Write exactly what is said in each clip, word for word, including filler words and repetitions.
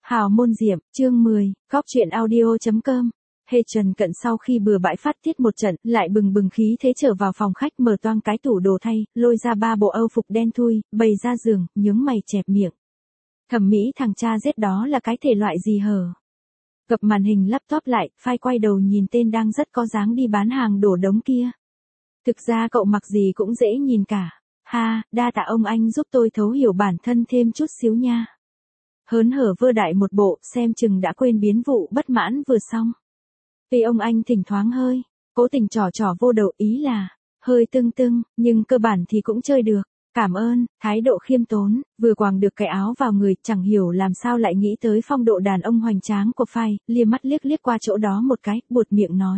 Hào môn diệm, chương mười, góc truyện audio chấm com. Hề Trần Cận sau khi bừa bãi phát tiết một trận, lại bừng bừng khí thế trở vào phòng khách, mở toang cái tủ đồ thay, lôi ra ba bộ âu phục đen thui, bày ra giường, nhướng mày chẹp miệng. Thẩm mỹ thằng cha giết đó là cái thể loại gì hở? Gập màn hình laptop lại, phai quay đầu nhìn tên đang rất có dáng đi bán hàng đổ đống kia. Thực ra cậu mặc gì cũng dễ nhìn cả. Ha, đa tạ ông anh giúp tôi thấu hiểu bản thân thêm chút xíu nha. Hớn hở vơ đại một bộ, xem chừng đã quên biến vụ bất mãn vừa xong. Vì ông anh thỉnh thoảng hơi, cố tình trò trò vô đầu, ý là, hơi tưng tưng, nhưng cơ bản thì cũng chơi được. Cảm ơn, thái độ khiêm tốn, vừa quàng được cái áo vào người, chẳng hiểu làm sao lại nghĩ tới phong độ đàn ông hoành tráng của Phai, liếc mắt liếc liếc qua chỗ đó một cái, buột miệng nói.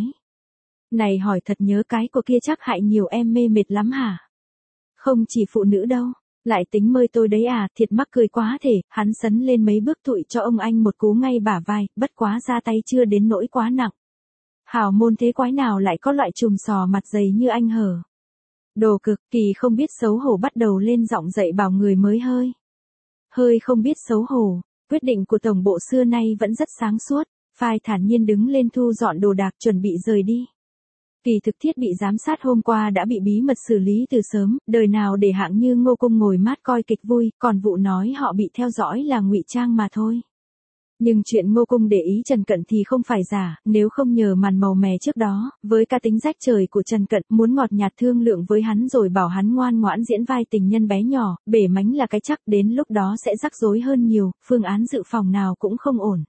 Này hỏi thật nhớ cái của kia chắc hại nhiều em mê mệt lắm hả? Không chỉ phụ nữ đâu. Lại tính mời tôi đấy à, thiệt mắc cười quá thể, hắn sấn lên mấy bước tụi cho ông anh một cú ngay bả vai, bất quá ra tay chưa đến nỗi quá nặng. Hào môn thế quái nào lại có loại trùm sò mặt dày như anh hở. Đồ cực kỳ không biết xấu hổ bắt đầu lên giọng dạy bảo người mới hơi. Hơi không biết xấu hổ, quyết định của tổng bộ xưa nay vẫn rất sáng suốt, Phai thản nhiên đứng lên thu dọn đồ đạc chuẩn bị rời đi. Kỳ thực thiết bị giám sát hôm qua đã bị bí mật xử lý từ sớm, đời nào để hạng như Ngô Cung ngồi mát coi kịch vui, còn vụ nói họ bị theo dõi là ngụy trang mà thôi. Nhưng chuyện Ngô Cung để ý Trần Cận thì không phải giả, nếu không nhờ màn màu mè trước đó, với cá tính rách trời của Trần Cận, muốn ngọt nhạt thương lượng với hắn rồi bảo hắn ngoan ngoãn diễn vai tình nhân bé nhỏ, bể mánh là cái chắc, đến lúc đó sẽ rắc rối hơn nhiều, phương án dự phòng nào cũng không ổn.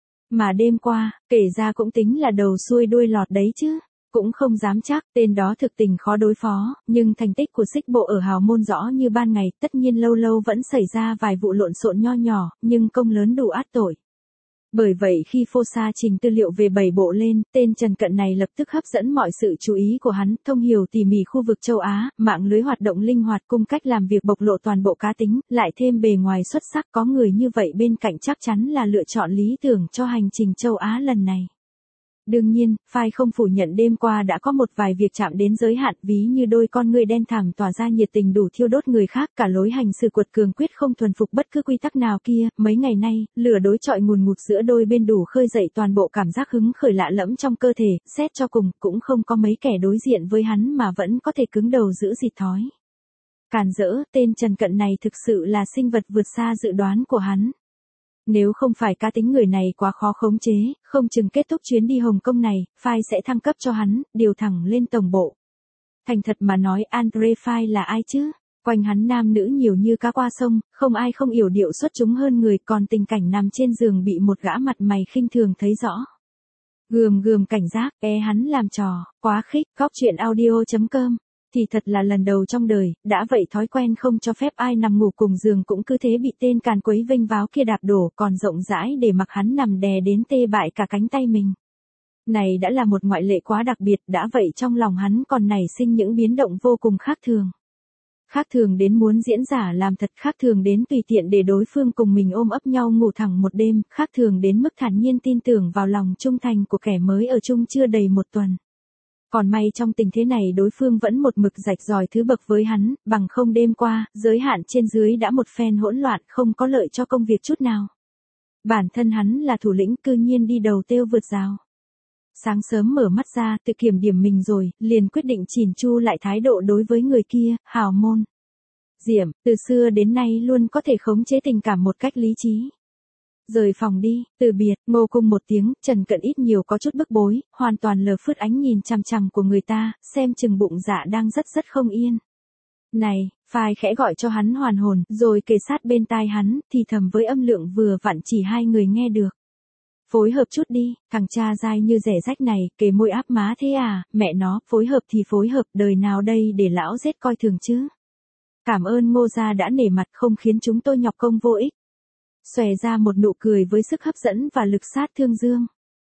Mà đêm qua, kể ra cũng tính là đầu xuôi đuôi lọt đấy chứ. Cũng không dám chắc, tên đó thực tình khó đối phó, nhưng thành tích của xích bộ ở hào môn rõ như ban ngày, tất nhiên lâu lâu vẫn xảy ra vài vụ lộn xộn nho nhỏ, nhưng công lớn đủ át tội. Bởi vậy khi phô sa trình tư liệu về bảy bộ lên, tên Trần Cận này lập tức hấp dẫn mọi sự chú ý của hắn, thông hiểu tỉ mỉ khu vực châu Á, mạng lưới hoạt động linh hoạt, cung cách làm việc bộc lộ toàn bộ cá tính, lại thêm bề ngoài xuất sắc, có người như vậy bên cạnh chắc chắn là lựa chọn lý tưởng cho hành trình châu Á lần này. Đương nhiên, Phai không phủ nhận đêm qua đã có một vài việc chạm đến giới hạn, ví như đôi con người đen thẳm tỏa ra nhiệt tình đủ thiêu đốt người khác, cả lối hành xử quật cường quyết không thuần phục bất cứ quy tắc nào kia. Mấy ngày nay, lửa đối chọi ngùn ngụt giữa đôi bên đủ khơi dậy toàn bộ cảm giác hứng khởi lạ lẫm trong cơ thể, xét cho cùng, cũng không có mấy kẻ đối diện với hắn mà vẫn có thể cứng đầu giữ dịt thói. Càn rỡ, tên Trần Cận này thực sự là sinh vật vượt xa dự đoán của hắn. Nếu không phải cá tính người này quá khó khống chế, không chừng kết thúc chuyến đi Hồng Kông này, Phai sẽ thăng cấp cho hắn, điều thẳng lên tổng bộ. Thành thật mà nói, Andre Phai là ai chứ? Quanh hắn nam nữ nhiều như cá qua sông, không ai không yểu điệu xuất chúng hơn người, còn tình cảnh nằm trên giường bị một gã mặt mày khinh thường thấy rõ. Gườm gườm cảnh giác, e hắn làm trò, quá khích, góc truyện audio chấm com. Thì thật là lần đầu trong đời, đã vậy thói quen không cho phép ai nằm ngủ cùng giường cũng cứ thế bị tên càn quấy vênh váo kia đạp đổ, còn rộng rãi để mặc hắn nằm đè đến tê bại cả cánh tay mình. Này đã là một ngoại lệ quá đặc biệt, đã vậy trong lòng hắn còn nảy sinh những biến động vô cùng khác thường. Khác thường đến muốn diễn giả làm thật, khác thường đến tùy tiện để đối phương cùng mình ôm ấp nhau ngủ thẳng một đêm, khác thường đến mức thản nhiên tin tưởng vào lòng trung thành của kẻ mới ở chung chưa đầy một tuần. Còn may trong tình thế này đối phương vẫn một mực rạch ròi thứ bậc với hắn, bằng không đêm qua, giới hạn trên dưới đã một phen hỗn loạn, không có lợi cho công việc chút nào. Bản thân hắn là thủ lĩnh, cư nhiên đi đầu têu vượt rào. Sáng sớm mở mắt ra, tự kiểm điểm mình rồi, liền quyết định chỉn chu lại thái độ đối với người kia, hào môn. Diệm, từ xưa đến nay luôn có thể khống chế tình cảm một cách lý trí. Rời phòng đi, từ biệt, Ngô Cung một tiếng, Trần Cận ít nhiều có chút bức bối, hoàn toàn lờ phớt ánh nhìn chằm chằm của người ta, xem chừng bụng dạ đang rất rất không yên. Này, Phai khẽ gọi cho hắn hoàn hồn, rồi kề sát bên tai hắn, thì thầm với âm lượng vừa vặn chỉ hai người nghe được. Phối hợp chút đi, thằng cha dai như rẻ rách này, kề môi áp má thế à, mẹ nó, phối hợp thì phối hợp, đời nào đây để lão giết coi thường chứ. Cảm ơn Ngô gia đã nể mặt, không khiến chúng tôi nhọc công vô ích. Xòe ra một nụ cười với sức hấp dẫn và lực sát thương dương.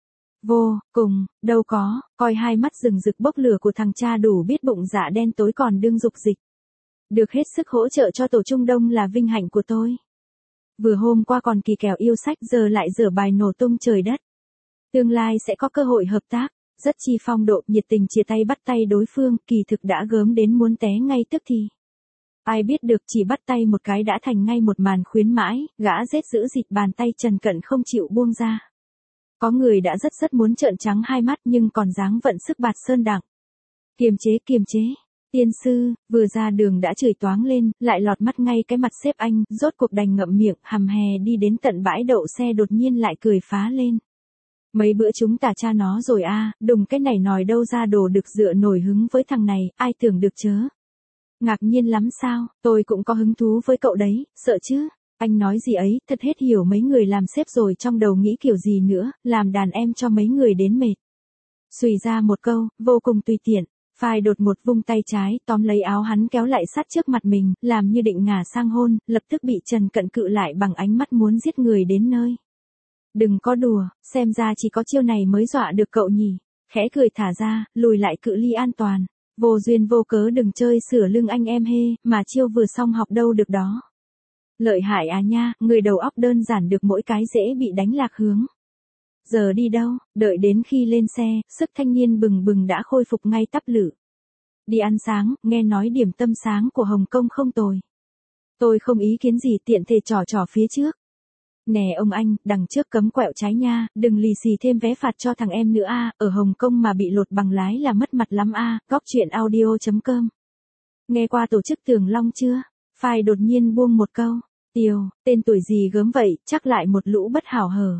Vô, cùng, đâu có, coi hai mắt rừng rực bốc lửa của thằng cha đủ biết bụng dạ đen tối còn đương dục dịch. Được hết sức hỗ trợ cho tổ Trung Đông là vinh hạnh của tôi. Vừa hôm qua còn kỳ kèo yêu sách, giờ lại dở bài nổ tung trời đất. Tương lai sẽ có cơ hội hợp tác, rất chi phong độ, nhiệt tình chia tay bắt tay đối phương, kỳ thực đã gớm đến muốn té ngay tức thì. Ai biết được chỉ bắt tay một cái đã thành ngay một màn khuyến mãi, gã rết giữ dịt bàn tay Trần Cận không chịu buông ra. Có người đã rất rất muốn trợn trắng hai mắt nhưng còn dáng vận sức bạt sơn đặng. Kiềm chế kiềm chế. Tiên sư, vừa ra đường đã chửi toáng lên, lại lọt mắt ngay cái mặt sếp anh, rốt cuộc đành ngậm miệng, hầm hè đi đến tận bãi đậu xe đột nhiên lại cười phá lên. Mấy bữa chúng tả cha nó rồi a, đùng cái này nòi đâu ra đồ được dựa nổi hứng với thằng này, ai tưởng được chớ. Ngạc nhiên lắm sao, tôi cũng có hứng thú với cậu đấy, sợ chứ. Anh nói gì ấy, thật hết hiểu mấy người làm sếp rồi trong đầu nghĩ kiểu gì nữa, làm đàn em cho mấy người đến mệt. Xùy ra một câu, vô cùng tùy tiện. Phai đột một vung tay trái, tóm lấy áo hắn kéo lại sát trước mặt mình, làm như định ngả sang hôn, lập tức bị Trần Cận cự lại bằng ánh mắt muốn giết người đến nơi. Đừng có đùa, xem ra chỉ có chiêu này mới dọa được cậu nhỉ. Khẽ cười thả ra, lùi lại cự ly an toàn. Vô duyên vô cớ đừng chơi sửa lưng anh em hê, mà chiêu vừa xong học đâu được đó. Lợi hại à nha, người đầu óc đơn giản được mỗi cái dễ bị đánh lạc hướng. Giờ đi đâu, đợi đến khi lên xe, sức thanh niên bừng bừng đã khôi phục ngay tắp lự. Đi ăn sáng, nghe nói điểm tâm sáng của Hồng Kông không tồi. Tôi không ý kiến gì tiện thể trò trò phía trước. Nè ông anh, đằng trước cấm quẹo trái nha, đừng lì xì thêm vé phạt cho thằng em nữa a, ở Hồng Kông mà bị lột bằng lái là mất mặt lắm a, góc chuyện audio chấm com. Nghe qua tổ chức Tường Long chưa? Phai đột nhiên buông một câu. Tiều, tên tuổi gì gớm vậy, chắc lại một lũ bất hảo hở.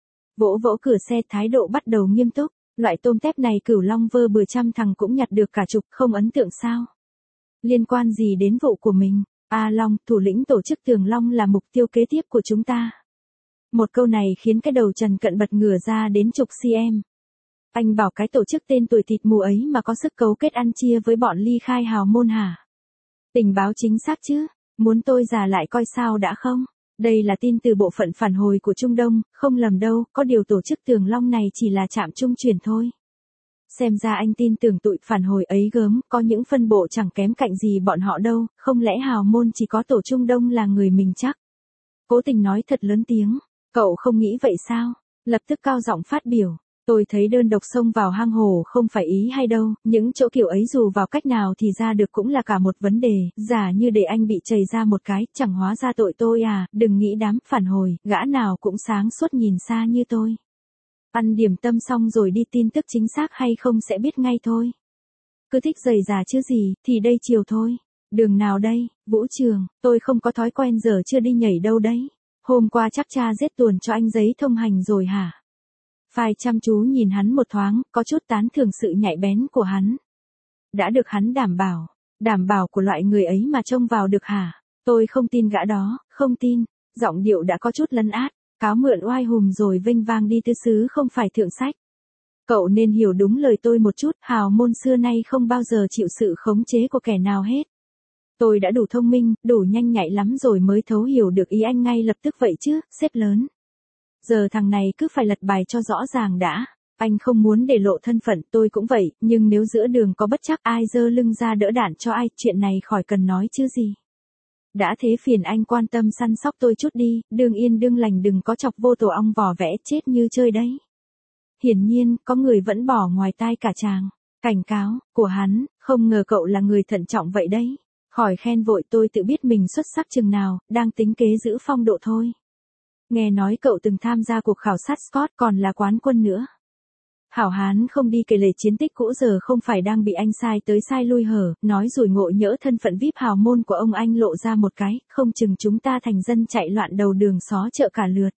Vỗ vỗ cửa xe thái độ bắt đầu nghiêm túc, loại tôm tép này Cửu Long vơ bừa trăm thằng cũng nhặt được cả chục, không ấn tượng sao? Liên quan gì đến vụ của mình? A Long, thủ lĩnh tổ chức Tường Long là mục tiêu kế tiếp của chúng ta. Một câu này khiến cái đầu Trần Cận bật ngửa ra đến chục cm. Anh bảo cái tổ chức tên tuổi thịt mù ấy mà có sức cấu kết ăn chia với bọn ly khai hào môn hả? Tình báo chính xác chứ? Muốn tôi giả lại coi sao đã không? Đây là tin từ bộ phận phản hồi của Trung Đông, không lầm đâu, có điều tổ chức Tường Long này chỉ là trạm trung chuyển thôi. Xem ra anh tin tưởng tụi phản hồi ấy gớm, có những phân bộ chẳng kém cạnh gì bọn họ đâu, không lẽ hào môn chỉ có tổ Trung Đông là người mình chắc? Cố tình nói thật lớn tiếng, cậu không nghĩ vậy sao? Lập tức cao giọng phát biểu. Tôi thấy đơn độc xông vào hang hồ không phải ý hay đâu, những chỗ kiểu ấy dù vào cách nào thì ra được cũng là cả một vấn đề, giả như để anh bị chầy ra một cái, chẳng hóa ra tội tôi à, đừng nghĩ đám phản hồi, gã nào cũng sáng suốt nhìn xa như tôi. Ăn điểm tâm xong rồi đi tin tức chính xác hay không sẽ biết ngay thôi. Cứ thích giày già chứ gì, thì đây chiều thôi. Đường nào đây, Vũ Trường, tôi không có thói quen giờ chưa đi nhảy đâu đấy. Hôm qua chắc cha giết tuồn cho anh giấy thông hành rồi hả? Phai chăm chú nhìn hắn một thoáng, có chút tán thưởng sự nhạy bén của hắn. Đã được hắn đảm bảo, đảm bảo của loại người ấy mà trông vào được hả? Tôi không tin gã đó, không tin. Giọng điệu đã có chút lấn át, cáo mượn oai hùm rồi vênh vang đi tứ xứ không phải thượng sách. Cậu nên hiểu đúng lời tôi một chút, hào môn xưa nay không bao giờ chịu sự khống chế của kẻ nào hết. Tôi đã đủ thông minh, đủ nhanh nhạy lắm rồi mới thấu hiểu được ý anh ngay lập tức vậy chứ, sếp lớn. Giờ thằng này cứ phải lật bài cho rõ ràng đã. Anh không muốn để lộ thân phận, tôi cũng vậy, nhưng nếu giữa đường có bất trắc ai giơ lưng ra đỡ đạn cho ai, chuyện này khỏi cần nói chứ gì. Đã thế phiền anh quan tâm săn sóc tôi chút đi, đương yên đương lành đừng có chọc vô tổ ong vò vẽ chết như chơi đấy. Hiển nhiên, có người vẫn bỏ ngoài tai cả chàng. Cảnh cáo, của hắn, không ngờ cậu là người thận trọng vậy đấy. Khỏi khen vội tôi tự biết mình xuất sắc chừng nào, đang tính kế giữ phong độ thôi. Nghe nói cậu từng tham gia cuộc khảo sát Scott còn là quán quân nữa. Hảo hán không đi kể lể chiến tích cũ giờ không phải đang bị anh sai tới sai lui hở, nói rồi ngộ nhỡ thân phận víp hào môn của ông anh lộ ra một cái, không chừng chúng ta thành dân chạy loạn đầu đường xó chợ cả lượt.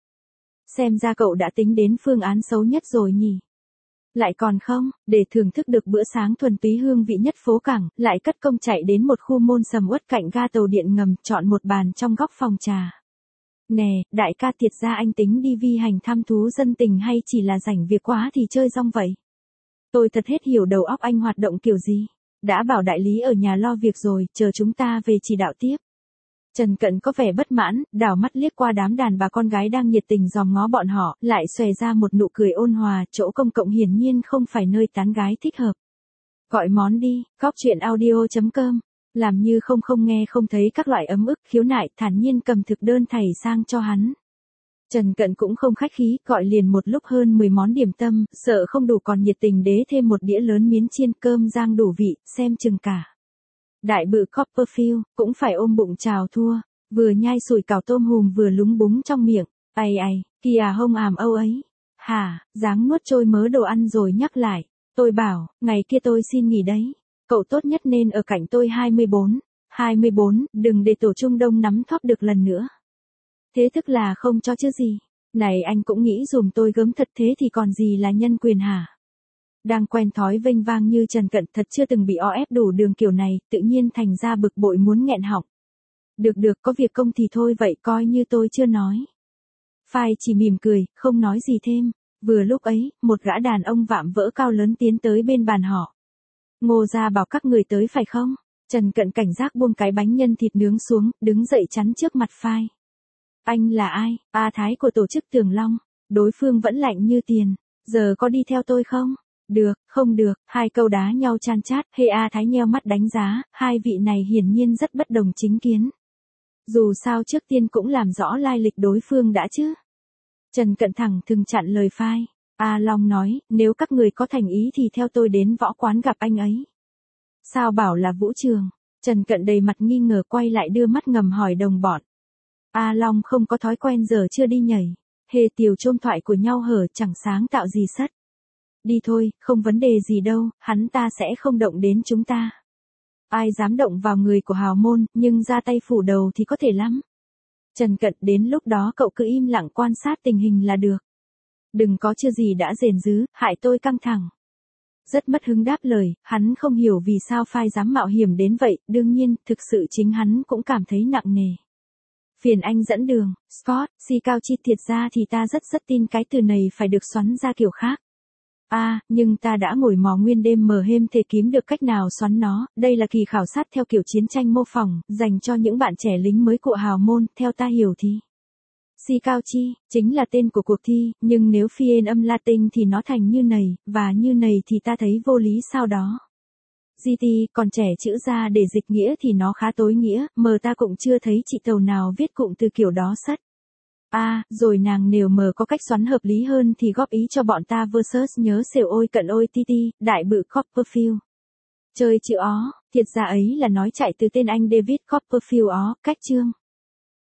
Xem ra cậu đã tính đến phương án xấu nhất rồi nhỉ. Lại còn không, để thưởng thức được bữa sáng thuần túy hương vị nhất phố cảng, lại cất công chạy đến một khu môn sầm uất cạnh ga tàu điện ngầm, chọn một bàn trong góc phòng trà. Nè, đại ca thiệt ra anh tính đi vi hành thăm thú dân tình hay chỉ là rảnh việc quá thì chơi rong vậy? Tôi thật hết hiểu đầu óc anh hoạt động kiểu gì. Đã bảo đại lý ở nhà lo việc rồi, chờ chúng ta về chỉ đạo tiếp. Trần Cận có vẻ bất mãn, đảo mắt liếc qua đám đàn bà con gái đang nhiệt tình dòm ngó bọn họ, lại xòe ra một nụ cười ôn hòa, chỗ công cộng hiển nhiên không phải nơi tán gái thích hợp. Gọi món đi, góc chuyện audio chấm com. Làm như không không nghe không thấy các loại ấm ức, khiếu nại, thản nhiên cầm thực đơn thầy sang cho hắn. Trần Cận cũng không khách khí, gọi liền một lúc hơn mười món điểm tâm, sợ không đủ còn nhiệt tình đế thêm một đĩa lớn miến chiên cơm rang đủ vị, xem chừng cả. Đại bự Copperfield, cũng phải ôm bụng chào thua, vừa nhai sủi cảo tôm hùm vừa lúng búng trong miệng, ầy ầy, kìa hông àm âu ấy. Hả, dáng nuốt trôi mớ đồ ăn rồi nhắc lại, tôi bảo, ngày kia tôi xin nghỉ đấy, cậu tốt nhất nên ở cạnh tôi hai mươi bốn, hai mươi bốn, đừng để tổ Trung Đông nắm thóp được lần nữa. Thế tức là không cho chứ gì, này anh cũng nghĩ dùm tôi gớm thật thế thì còn gì là nhân quyền hả? Đang quen thói vênh vang như Trần Cận thật chưa từng bị o ép đủ đường kiểu này, tự nhiên thành ra bực bội muốn nghẹn họng. Được được, có việc công thì thôi vậy coi như tôi chưa nói. Phai chỉ mỉm cười, không nói gì thêm. Vừa lúc ấy, một gã đàn ông vạm vỡ cao lớn tiến tới bên bàn họ. Ngô gia bảo các người tới phải không? Trần Cận cảnh giác buông cái bánh nhân thịt nướng xuống, đứng dậy chắn trước mặt Phai. Anh là ai? A Thái của tổ chức Tường Long. Đối phương vẫn lạnh như tiền. Giờ có đi theo tôi không? Được, không được, hai câu đá nhau chan chát, Hê A Thái nheo mắt đánh giá, hai vị này hiển nhiên rất bất đồng chính kiến. Dù sao trước tiên cũng làm rõ lai lịch đối phương đã chứ. Trần Cận thẳng thừng chặn lời Phai. A Long nói, nếu các người có thành ý thì theo tôi đến võ quán gặp anh ấy. Sao bảo là Vũ Trường? Trần Cận đầy mặt nghi ngờ quay lại đưa mắt ngầm hỏi đồng bọn. A Long không có thói quen giờ chưa đi nhảy. Hề tiểu chôm thoại của nhau hở chẳng sáng tạo gì sất. Đi thôi, không vấn đề gì đâu, hắn ta sẽ không động đến chúng ta. Ai dám động vào người của hào môn, nhưng ra tay phủ đầu thì có thể lắm. Trần Cận đến lúc đó cậu cứ im lặng quan sát tình hình là được. Đừng có chưa gì đã rền rứ, hại tôi căng thẳng. Rất mất hứng đáp lời, hắn không hiểu vì sao Phai dám mạo hiểm đến vậy, đương nhiên, thực sự chính hắn cũng cảm thấy nặng nề. Phiền anh dẫn đường, Scott, si cao chi thiệt ra thì ta rất rất tin cái từ này phải được xoắn ra kiểu khác. À, nhưng ta đã ngồi mò nguyên đêm mờ hêm thể kiếm được cách nào xoắn nó, đây là kỳ khảo sát theo kiểu chiến tranh mô phỏng, dành cho những bạn trẻ lính mới của hào môn, theo ta hiểu thì. Si cao chi, chính là tên của cuộc thi, nhưng nếu phiên âm Latin thì nó thành như này, và như này thì ta thấy vô lý sao đó. giê tê, còn trẻ chữ ra để dịch nghĩa thì nó khá tối nghĩa, mờ ta cũng chưa thấy chị tàu nào viết cụm từ kiểu đó sất. À, rồi nàng nếu mờ có cách xoắn hợp lý hơn thì góp ý cho bọn ta versus nhớ xều ôi cận ôi ti ti, đại bự Copperfield. Chơi chữ ó, thiệt ra ấy là nói chạy từ tên anh David Copperfield ó, cách chương.